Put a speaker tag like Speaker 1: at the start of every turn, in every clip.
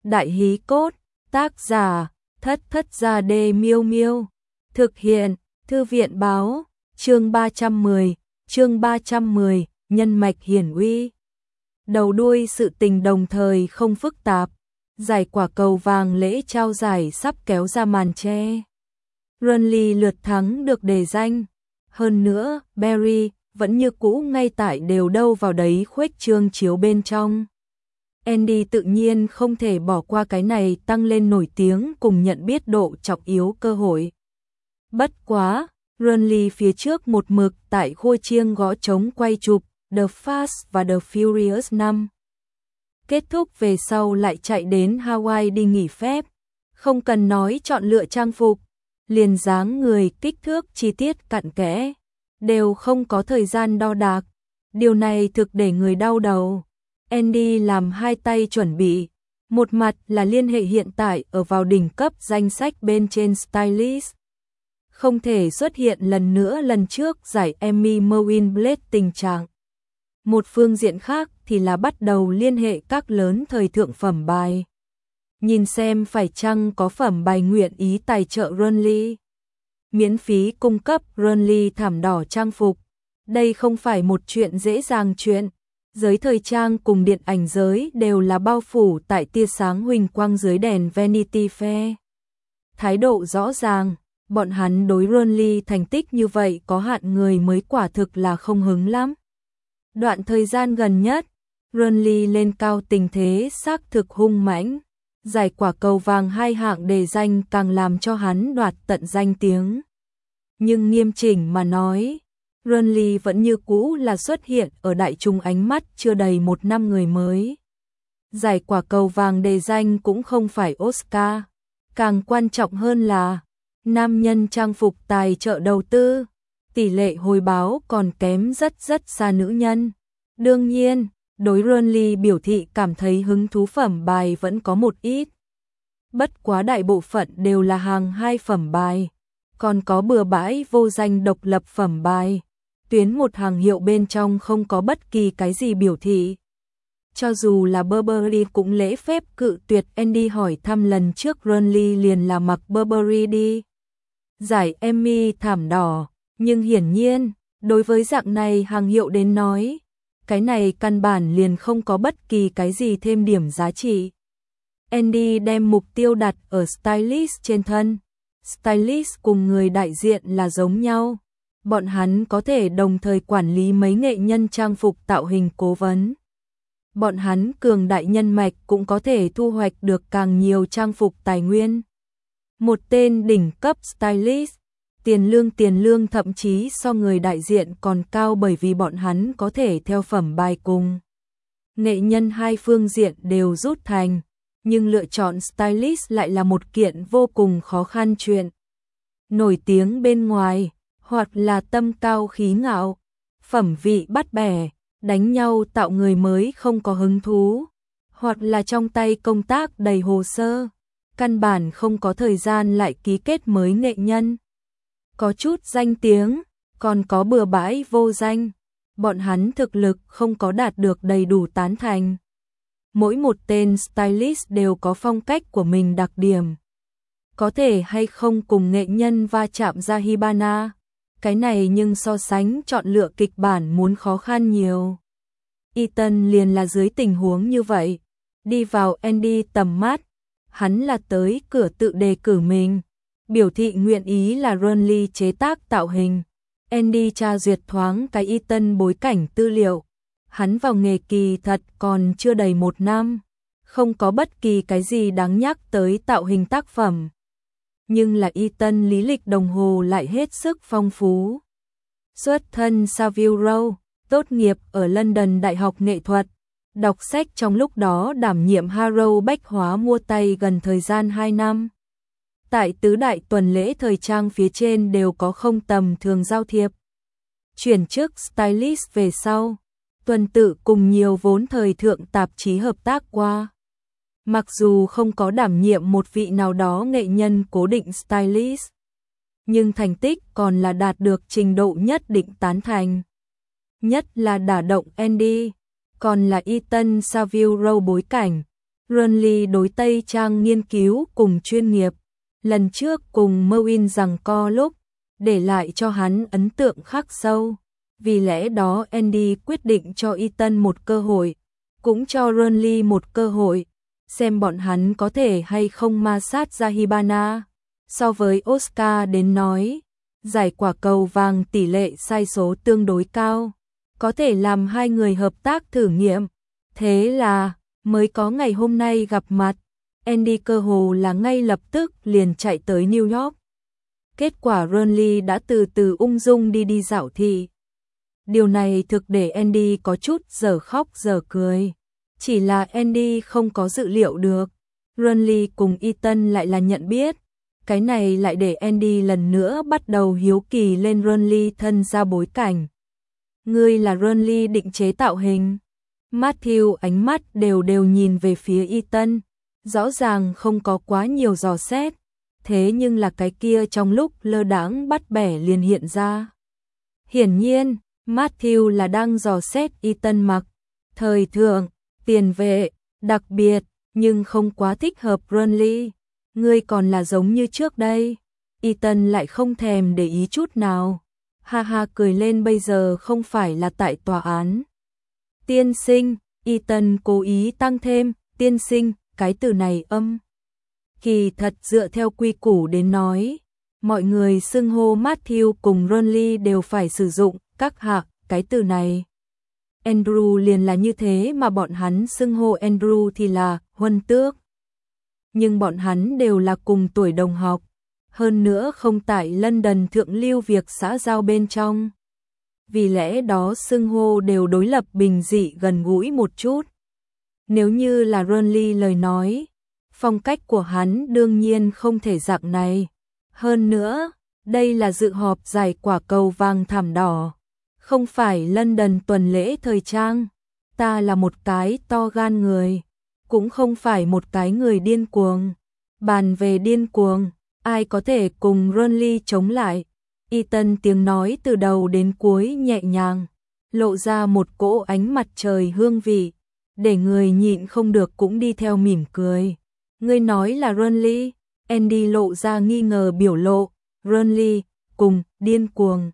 Speaker 1: Đại hí cốt, tác giả, Thất Thất Gia Đê Miêu Miêu. Thực hiện, Thư viện báo, chương 310, nhân mạch hiển uy. Đầu đuôi sự tình đồng thời không phức tạp, giải quả cầu vàng lễ trao giải sắp kéo ra màn che. Renly lượt thắng được đề danh. Hơn nữa, Barry vẫn như cũ ngay tại đều đâu vào đấy khuếch trương chiếu bên trong. Andy tự nhiên không thể bỏ qua cái này tăng lên nổi tiếng cùng nhận biết độ trọng yếu cơ hội. Bất quá, Renly phía trước một mực tại khôi chiêng gõ trống quay chụp The Fast và The Furious 5. Kết thúc về sau lại chạy đến Hawaii đi nghỉ phép, không cần nói chọn lựa trang phục, liền dáng người, kích thước chi tiết cặn kẽ, đều không có thời gian đo đạc. Điều này thực để người đau đầu. Andy làm hai tay chuẩn bị, một mặt là liên hệ hiện tại ở vào đỉnh cấp danh sách bên trên stylist. Không thể xuất hiện lần nữa lần trước giải Emmy Merwin Blade tình trạng. Một phương diện khác thì là bắt đầu liên hệ các lớn thời thượng phẩm bài. Nhìn xem phải chăng có phẩm bài nguyện ý tài trợ Renly. Miễn phí cung cấp Renly thảm đỏ trang phục. Đây không phải một chuyện dễ dàng chuyện. Giới thời trang cùng điện ảnh giới đều là bao phủ tại tia sáng huỳnh quang dưới đèn Vanity Fair. Thái độ rõ ràng, bọn hắn đối Renly thành tích như vậy có hạn người mới quả thực là không hứng lắm. Đoạn thời gian gần nhất, Renly lên cao tình thế xác thực hung mãnh. Giải quả cầu vàng 2 hạng đề danh càng làm cho hắn đoạt tận danh tiếng. Nhưng nghiêm chỉnh mà nói, Renly vẫn như cũ là xuất hiện ở đại chúng ánh mắt chưa đầy 1 năm người mới. Giải quả cầu vàng đề danh cũng không phải Oscar, càng quan trọng hơn là nam nhân trang phục tài trợ đầu tư, tỷ lệ hồi báo còn kém rất xa nữ nhân. Đương nhiên, đối Renly biểu thị cảm thấy hứng thú phẩm bài vẫn có một ít. Bất quá đại bộ phận đều là hàng 2 phẩm bài, còn có bừa bãi vô danh độc lập phẩm bài. Tuyến một hàng hiệu bên trong không có bất kỳ cái gì biểu thị. Cho dù là Burberry cũng lễ phép cự tuyệt. Andy hỏi thăm lần trước Renly liền là mặc Burberry đi giải Emmy thảm đỏ, nhưng hiển nhiên, đối với dạng này hàng hiệu đến nói, cái này căn bản liền không có bất kỳ cái gì thêm điểm giá trị. Andy đem mục tiêu đặt ở stylist trên thân. Stylist cùng người đại diện là giống nhau. Bọn hắn có thể đồng thời quản lý mấy nghệ nhân trang phục tạo hình cố vấn. Bọn hắn cường đại nhân mạch cũng có thể thu hoạch được càng nhiều trang phục tài nguyên. Một tên đỉnh cấp stylist, tiền lương thậm chí so người đại diện còn cao bởi vì bọn hắn có thể theo phẩm bài cùng. Nghệ nhân hai phương diện đều rút thành, nhưng lựa chọn stylist lại là một kiện vô cùng khó khăn chuyện. Nổi tiếng bên ngoài, hoặc là tâm cao khí ngạo, phẩm vị bắt bẻ, đánh nhau tạo người mới không có hứng thú, hoặc là trong tay công tác đầy hồ sơ, căn bản không có thời gian lại ký kết mới nghệ nhân. Có chút danh tiếng, còn có bừa bãi vô danh, bọn hắn thực lực không có đạt được đầy đủ tán thành. Mỗi một tên stylist đều có phong cách của mình đặc điểm. Có thể hay không cùng nghệ nhân va chạm ra Hibana, cái này nhưng so sánh chọn lựa kịch bản muốn khó khăn nhiều. Ethan liền là dưới tình huống như vậy, đi vào Andy tầm mắt, hắn là tới cửa tự đề cử mình, biểu thị nguyện ý là Renly chế tác tạo hình. Andy tra duyệt thoáng cái Ethan bối cảnh tư liệu, hắn vào nghề kỳ thật còn chưa đầy 1 năm, không có bất kỳ cái gì đáng nhắc tới tạo hình tác phẩm. Nhưng là Ethan lý lịch đồng hồ lại hết sức phong phú. Xuất thân Savile Row, tốt nghiệp ở London Đại học Nghệ thuật, đọc sách trong lúc đó đảm nhiệm Harrow bách hóa mua tay gần thời gian 2 năm. Tại tứ đại tuần lễ thời trang phía trên đều có không tầm thường giao thiệp. Chuyển chức stylist về sau, tuần tự cùng nhiều vốn thời thượng tạp chí hợp tác qua. Mặc dù không có đảm nhiệm một vị nào đó nghệ nhân cố định stylist, nhưng thành tích còn là đạt được trình độ nhất định tán thành. Nhất là đả động Andy, còn là Ethan Savile Row bối cảnh, Burnley đối Tây trang nghiên cứu cùng chuyên nghiệp, lần trước cùng Merwin giằng co lúc, để lại cho hắn ấn tượng khắc sâu. Vì lẽ đó Andy quyết định cho Ethan một cơ hội, cũng cho Burnley một cơ hội, xem bọn hắn có thể hay không ma sát ra Hibana. So với Oscar đến nói, giải quả cầu vàng tỷ lệ sai số tương đối cao, có thể làm hai người hợp tác thử nghiệm. Thế là, mới có ngày hôm nay gặp mặt, Andy cơ hồ là ngay lập tức liền chạy tới New York. Kết quả Burnley đã từ từ ung dung đi dạo thị. Điều này thực để Andy có chút giờ khóc giờ cười. Chỉ là Andy không có dự liệu được, Burnley cùng Ethan lại là nhận biết. Cái này lại để Andy lần nữa bắt đầu hiếu kỳ lên Burnley thân ra bối cảnh. Ngươi là Burnley định chế tạo hình. Matthew ánh mắt đều nhìn về phía Ethan, rõ ràng không có quá nhiều dò xét, thế nhưng là cái kia trong lúc lơ đãng bắt bẻ liền hiện ra. Hiển nhiên, Matthew là đang dò xét Ethan mặc thời thượng, tiền vệ, đặc biệt, nhưng không quá thích hợp Burnley. Ngươi còn là giống như trước đây. Ethan lại không thèm để ý chút nào. Ha ha cười lên, bây giờ không phải là tại tòa án. Tiên sinh, Ethan cố ý tăng thêm, tiên sinh, cái từ này kỳ thật dựa theo quy củ đến nói. Mọi người xưng hô Matthew cùng Burnley đều phải sử dụng các hạ, cái từ này. Andrew liền là như thế mà bọn hắn xưng hô Andrew thì là huân tước. Nhưng bọn hắn đều là cùng tuổi đồng học, hơn nữa không tại London thượng lưu việc xã giao bên trong. Vì lẽ đó xưng hô đều đối lập bình dị gần gũi một chút. Nếu như là Burnley lời nói, phong cách của hắn đương nhiên không thể dạng này. Hơn nữa, đây là dự họp giải quả cầu vàng thảm đỏ, không phải London tuần lễ thời trang. Ta là một cái to gan người, cũng không phải một cái người điên cuồng. Bàn về điên cuồng, ai có thể cùng Burnley chống lại? Ethan tiếng nói từ đầu đến cuối nhẹ nhàng, lộ ra một cỗ ánh mặt trời hương vị, để người nhịn không được cũng đi theo mỉm cười. Ngươi nói là Burnley? Andy lộ ra nghi ngờ biểu lộ. Burnley cùng điên cuồng,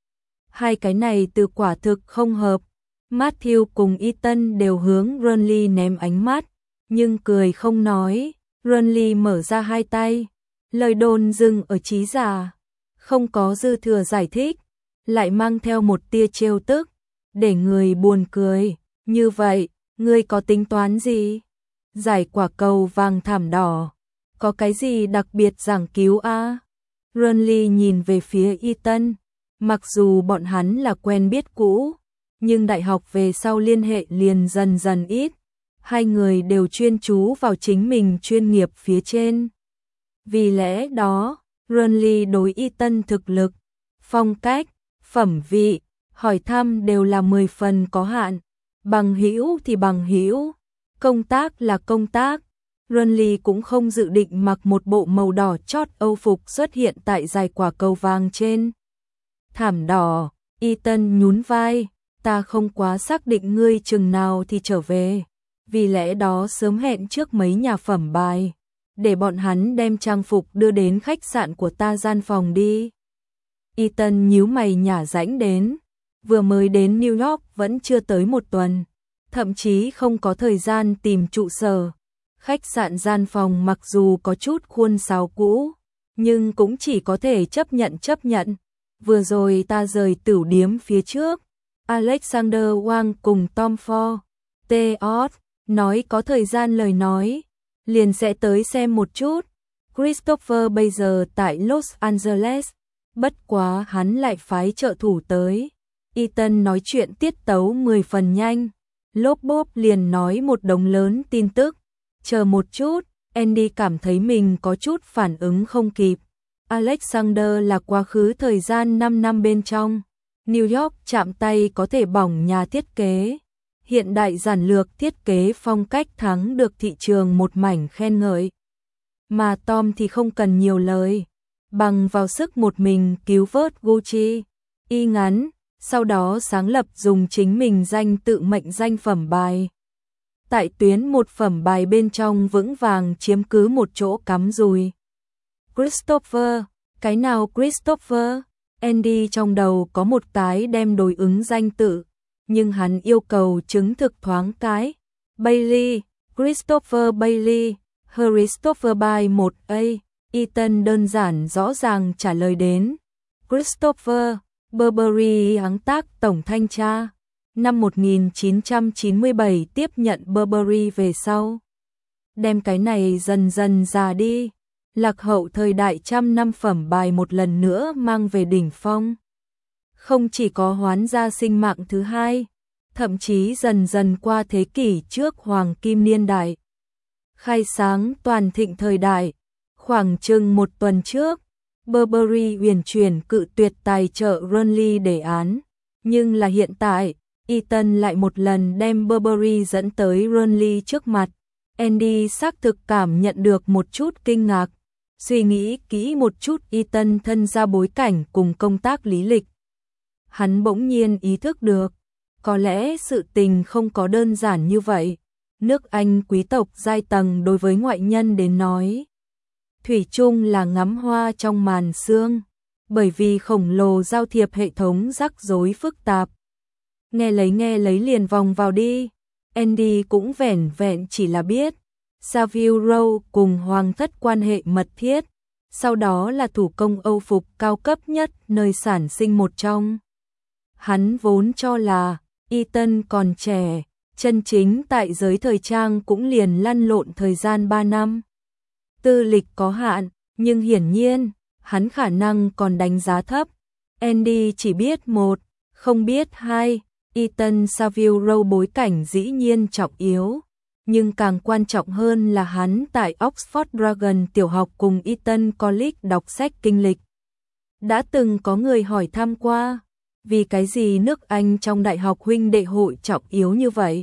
Speaker 1: hai cái này từ quả thực không hợp. Matthew cùng Ethan đều hướng Burnley ném ánh mắt, nhưng cười không nói. Burnley mở ra hai tay, lời đồn dừng ở trí giả, không có dư thừa giải thích, lại mang theo một tia trêu tức, để người buồn cười. Như vậy, ngươi có tính toán gì? Giải quả cầu vàng thảm đỏ, có cái gì đặc biệt giảng cứu a? Burnley nhìn về phía Ethan, mặc dù bọn hắn là quen biết cũ, nhưng đại học về sau liên hệ liền dần dần ít. Hai người đều chuyên chú vào chính mình chuyên nghiệp phía trên. Vì lẽ đó, Burnley đối Ethan thực lực, phong cách, phẩm vị, hỏi thăm đều là 10 phần có hạn. Bằng hữu thì bằng hữu, công tác là công tác. Burnley cũng không dự định mặc một bộ màu đỏ chót Âu phục xuất hiện tại giải quả cầu vàng trên thảm đỏ. Ethan nhún vai, ta không quá xác định ngươi chừng nào thì trở về. Vì lẽ đó sớm hẹn trước mấy nhà phẩm bài, để bọn hắn đem trang phục đưa đến khách sạn của ta gian phòng đi. Ethan nhíu mày nhả rãnh đến, vừa mới đến New York vẫn chưa tới một tuần, thậm chí không có thời gian tìm trụ sở. Khách sạn gian phòng mặc dù có chút khuôn sáo cũ, nhưng cũng chỉ có thể chấp nhận. Vừa rồi ta rời tửu điếm phía trước, Alexander Wang cùng Tom Ford, T.O.S. nói có thời gian lời nói, liền sẽ tới xem một chút. Christopher bây giờ tại Los Angeles, bất quá hắn lại phái trợ thủ tới. Ethan nói chuyện tiết tấu 10 phần nhanh, lốp bốp liền nói một đống lớn tin tức. Chờ một chút, Andy cảm thấy mình có chút phản ứng không kịp. Alexander là quá khứ thời gian 5 năm bên trong. New York chạm tay có thể bỏng nhà thiết kế. Hiện đại giản lược thiết kế phong cách thắng được thị trường một mảnh khen ngợi. Mà Tom thì không cần nhiều lời. Bằng vào sức một mình cứu vớt Gucci, y ngắn, sau đó sáng lập dùng chính mình danh tự mệnh danh phẩm bài. tại tuyến một phẩm bài bên trong vững vàng chiếm cứ một chỗ cắm rùi. Christopher, cái nào Christopher? Andy trong đầu có một cái đem đối ứng danh tự, nhưng hắn yêu cầu chứng thực thoáng cái. Bailey, Christopher Bailey, Christopher by 1A, Ethan đơn giản rõ ràng trả lời đến. Christopher, Burberry sáng tác tổng thanh tra. Năm 1997 tiếp nhận Burberry về sau. Đem cái này dần dần già đi. Lạc hậu thời đại trăm năm phẩm bài một lần nữa mang về đỉnh phong. Không chỉ có hoán ra sinh mạng thứ hai, thậm chí dần dần qua thế kỷ trước hoàng kim niên đại. Khai sáng toàn thịnh thời đại, khoảng chừng một tuần trước, Burberry uyển chuyển cự tuyệt tài trợ Runley đề án, nhưng là hiện tại, Ethan lại một lần đem Burberry dẫn tới Runley trước mặt. Andy xác thực cảm nhận được một chút kinh ngạc, suy nghĩ kỹ một chút Ethan thân ra bối cảnh cùng công tác lý lịch. Hắn bỗng nhiên ý thức được, có lẽ sự tình không có đơn giản như vậy. Nước Anh quý tộc giai tầng đối với ngoại nhân đến nói, thủy chung là ngắm hoa trong màn sương, bởi vì khổng lồ giao thiệp hệ thống rắc rối phức tạp. Nghe lấy liền vòng vào đi. Andy cũng vẻn vẹn chỉ là biết Savile Row cùng hoàng thất quan hệ mật thiết, sau đó là thủ công Âu phục cao cấp nhất nơi sản sinh một trong. Hắn vốn cho là Ethan còn trẻ, chân chính tại giới thời trang cũng liền lăn lộn thời gian 3 năm. Tư lịch có hạn, nhưng hiển nhiên, hắn khả năng còn đánh giá thấp. Andy chỉ biết một, không biết hai. Ethan Savile Row bối cảnh dĩ nhiên trọng yếu, nhưng càng quan trọng hơn là hắn tại Oxford Dragon tiểu học cùng Eton College đọc sách kinh lịch. Đã từng có người hỏi thăm qua, vì cái gì nước Anh trong đại học huynh đệ hội trọng yếu như vậy?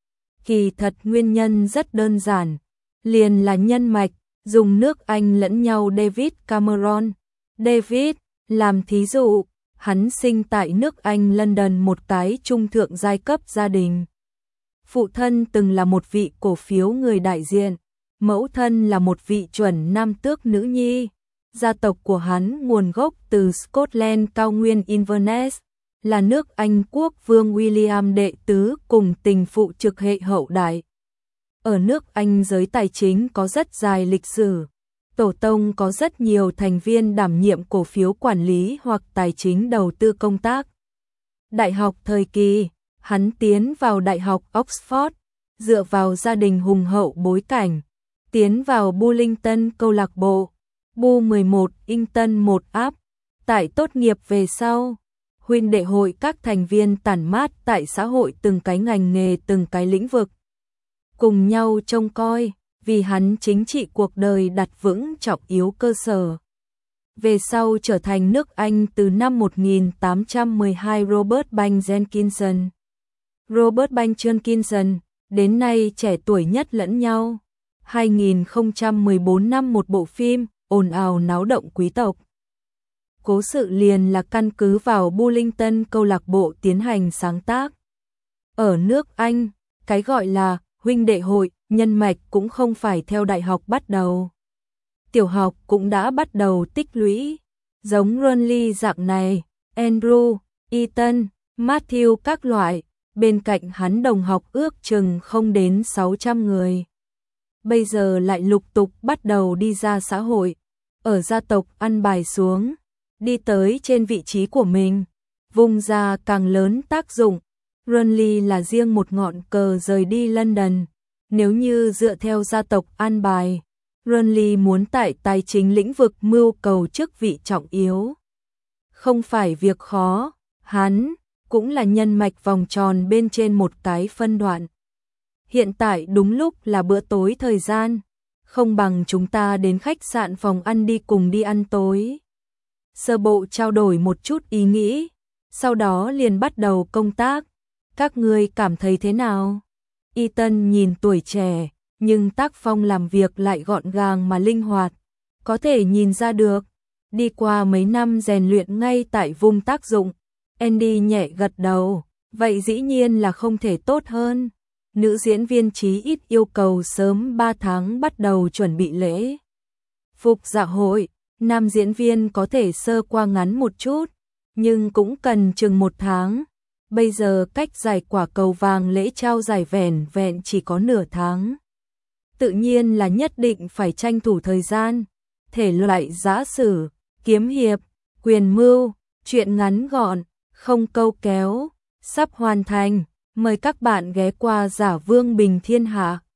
Speaker 1: Kỳ thật nguyên nhân rất đơn giản, liền là nhân mạch, dùng nước Anh lẫn nhau David Cameron. David, làm thí dụ, hắn sinh tại nước Anh London một cái trung thượng giai cấp gia đình. Phụ thân từng là một vị cổ phiếu người đại diện, mẫu thân là một vị chuẩn nam tước nữ nhi. Gia tộc của hắn nguồn gốc từ Scotland cao nguyên Inverness, là nước Anh quốc vương William đệ tứ cùng tình phụ trực hệ hậu đại. Ở nước Anh giới tài chính có rất dài lịch sử. Tổ tông có rất nhiều thành viên đảm nhiệm cổ phiếu quản lý hoặc tài chính đầu tư công tác. Đại học thời kỳ, hắn tiến vào Đại học Oxford, dựa vào gia đình hùng hậu bối cảnh, tiến vào Bullington câu lạc bộ, Bu 11 Ington 1 áp. Tại tốt nghiệp về sau, huynh đệ hội các thành viên tản mát tại xã hội từng cái ngành nghề từng cái lĩnh vực. Cùng nhau trông coi, vì hắn chính trị cuộc đời đặt vững trọng yếu cơ sở. Về sau trở thành nước Anh từ năm 1812 Robert Bank Jenkinson. Robert Bank Jenkinson, đến nay trẻ tuổi nhất lẫn nhau. 2014 năm một bộ phim, ồn ào náo động quý tộc. Cố sự liền là căn cứ vào Bullington câu lạc bộ tiến hành sáng tác. Ở nước Anh, cái gọi là huynh đệ hội, nhân mạch cũng không phải theo đại học bắt đầu. Tiểu học cũng đã bắt đầu tích lũy, giống Runley dạng này, Andrew, Ethan, Matthew các loại, bên cạnh hắn đồng học ước chừng không đến 600 người. Bây giờ lại lục tục bắt đầu đi ra xã hội, ở gia tộc ăn bài xuống, đi tới trên vị trí của mình, vùng ra càng lớn tác dụng. Runley là riêng một ngọn cờ rời đi London. Nếu như dựa theo gia tộc an bài, Runley muốn tại tài chính lĩnh vực mưu cầu chức vị trọng yếu. Không phải việc khó, hắn cũng là nhân mạch vòng tròn bên trên một cái phân đoạn. Hiện tại đúng lúc là bữa tối thời gian, không bằng chúng ta đến khách sạn phòng ăn đi cùng đi ăn tối. Sơ bộ trao đổi một chút ý nghĩ, sau đó liền bắt đầu công tác. Các ngươi cảm thấy thế nào? Ethan nhìn tuổi trẻ, nhưng tác phong làm việc lại gọn gàng mà linh hoạt. Có thể nhìn ra được, đi qua mấy năm rèn luyện ngay tại vùng tác dụng. Andy nhẹ gật đầu, vậy dĩ nhiên là không thể tốt hơn. nữ diễn viên chí ít yêu cầu sớm 3 tháng bắt đầu chuẩn bị lễ phục dạ hội, nam diễn viên có thể sơ qua ngắn một chút, nhưng cũng cần chừng 1 tháng. Bây giờ cách giải quả cầu vàng lễ trao giải vẻn vẹn chỉ có nửa tháng. Tự nhiên là nhất định phải tranh thủ thời gian. Thể loại giã sử, kiếm hiệp, quyền mưu, truyện ngắn gọn, không câu kéo, sắp hoàn thành. Mời các bạn ghé qua Giả Vương Bình Thiên Hạ.